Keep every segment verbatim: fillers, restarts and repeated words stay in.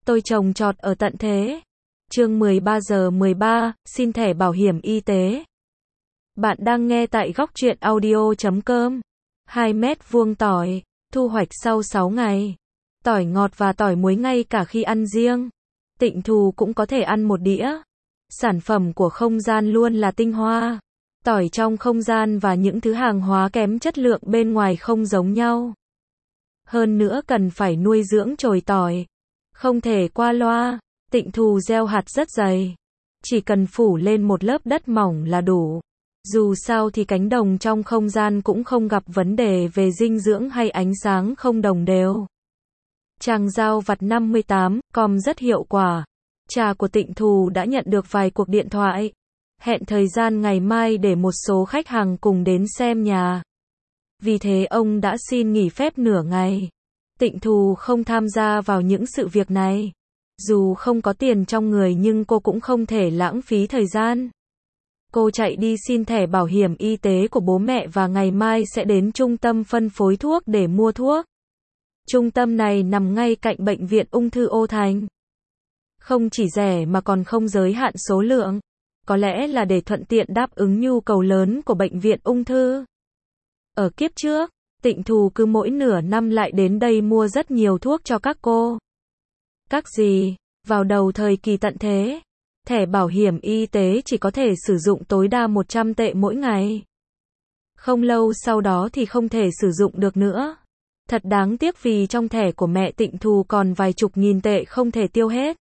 Tôi trồng trọt ở tận thế. Chương mười ba giờ mười ba, xin thẻ bảo hiểm y tế. Bạn đang nghe tại góc truyện audio chấm com. hai mét vuông tỏi, thu hoạch sau sáu ngày. Tỏi ngọt và tỏi muối ngay cả khi ăn riêng. Tịnh Thù cũng có thể ăn một đĩa. Sản phẩm của không gian luôn là tinh hoa. Tỏi trong không gian và những thứ hàng hóa kém chất lượng bên ngoài không giống nhau. Hơn nữa cần phải nuôi dưỡng chồi tỏi. Không thể qua loa. Tịnh Thù gieo hạt rất dày. Chỉ cần phủ lên một lớp đất mỏng là đủ. Dù sao thì cánh đồng trong không gian cũng không gặp vấn đề về dinh dưỡng hay ánh sáng không đồng đều. Trang giao vặt năm mươi tám com rất hiệu quả. Cha của Tịnh Thù đã nhận được vài cuộc điện thoại. Hẹn thời gian ngày mai để một số khách hàng cùng đến xem nhà. Vì thế ông đã xin nghỉ phép nửa ngày. Tịnh Thù không tham gia vào những sự việc này. Dù không có tiền trong người nhưng cô cũng không thể lãng phí thời gian. Cô chạy đi xin thẻ bảo hiểm y tế của bố mẹ và ngày mai sẽ đến trung tâm phân phối thuốc để mua thuốc. Trung tâm này nằm ngay cạnh bệnh viện ung thư Ô Thành. Không chỉ rẻ mà còn không giới hạn số lượng. Có lẽ là để thuận tiện đáp ứng nhu cầu lớn của bệnh viện ung thư. Ở kiếp trước, Tịnh Thù cứ mỗi nửa năm lại đến đây mua rất nhiều thuốc cho các cô. Các gì, vào đầu thời kỳ tận thế, thẻ bảo hiểm y tế chỉ có thể sử dụng tối đa một trăm tệ mỗi ngày. Không lâu sau đó thì không thể sử dụng được nữa. Thật đáng tiếc vì trong thẻ của mẹ Tịnh Thù còn vài chục nghìn tệ không thể tiêu hết.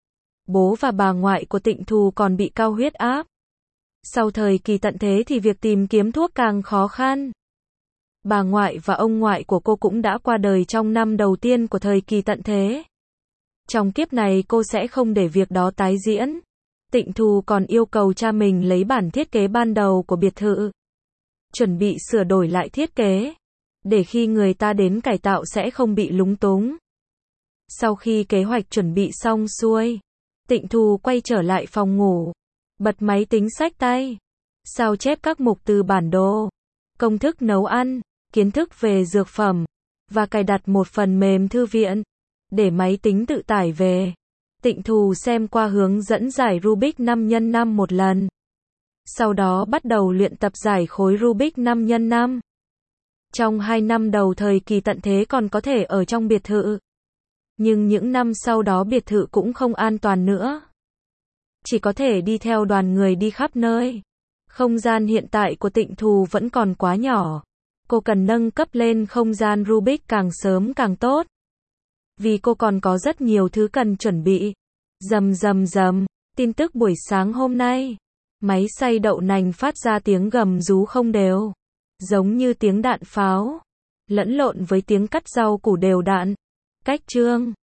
Bố và bà ngoại của Tịnh Thù còn bị cao huyết áp. Sau thời kỳ tận thế thì việc tìm kiếm thuốc càng khó khăn. Bà ngoại và ông ngoại của cô cũng đã qua đời trong năm đầu tiên của thời kỳ tận thế. Trong kiếp này cô sẽ không để việc đó tái diễn. Tịnh Thù còn yêu cầu cha mình lấy bản thiết kế ban đầu của biệt thự. Chuẩn bị sửa đổi lại thiết kế. Để khi người ta đến cải tạo sẽ không bị lúng túng. Sau khi kế hoạch chuẩn bị xong xuôi, Tịnh Thù quay trở lại phòng ngủ. Bật máy tính xách tay. Sao chép các mục từ bản đồ. Công thức nấu ăn. Kiến thức về dược phẩm. Và cài đặt một phần mềm thư viện. Để máy tính tự tải về. Tịnh Thù xem qua hướng dẫn giải Rubik năm nhân năm một lần. Sau đó bắt đầu luyện tập giải khối Rubik năm nhân năm. Trong hai năm đầu thời kỳ tận thế còn có thể ở trong biệt thự. Nhưng những năm sau đó biệt thự cũng không an toàn nữa. Chỉ có thể đi theo đoàn người đi khắp nơi. Không gian hiện tại của Tịnh Thù vẫn còn quá nhỏ. Cô cần nâng cấp lên không gian Rubik càng sớm càng tốt. Vì cô còn có rất nhiều thứ cần chuẩn bị. Rầm rầm rầm, tin tức buổi sáng hôm nay. Máy xay đậu nành phát ra tiếng gầm rú không đều. Giống như tiếng đạn pháo. Lẫn lộn với tiếng cắt rau củ đều đặn. Cách chương.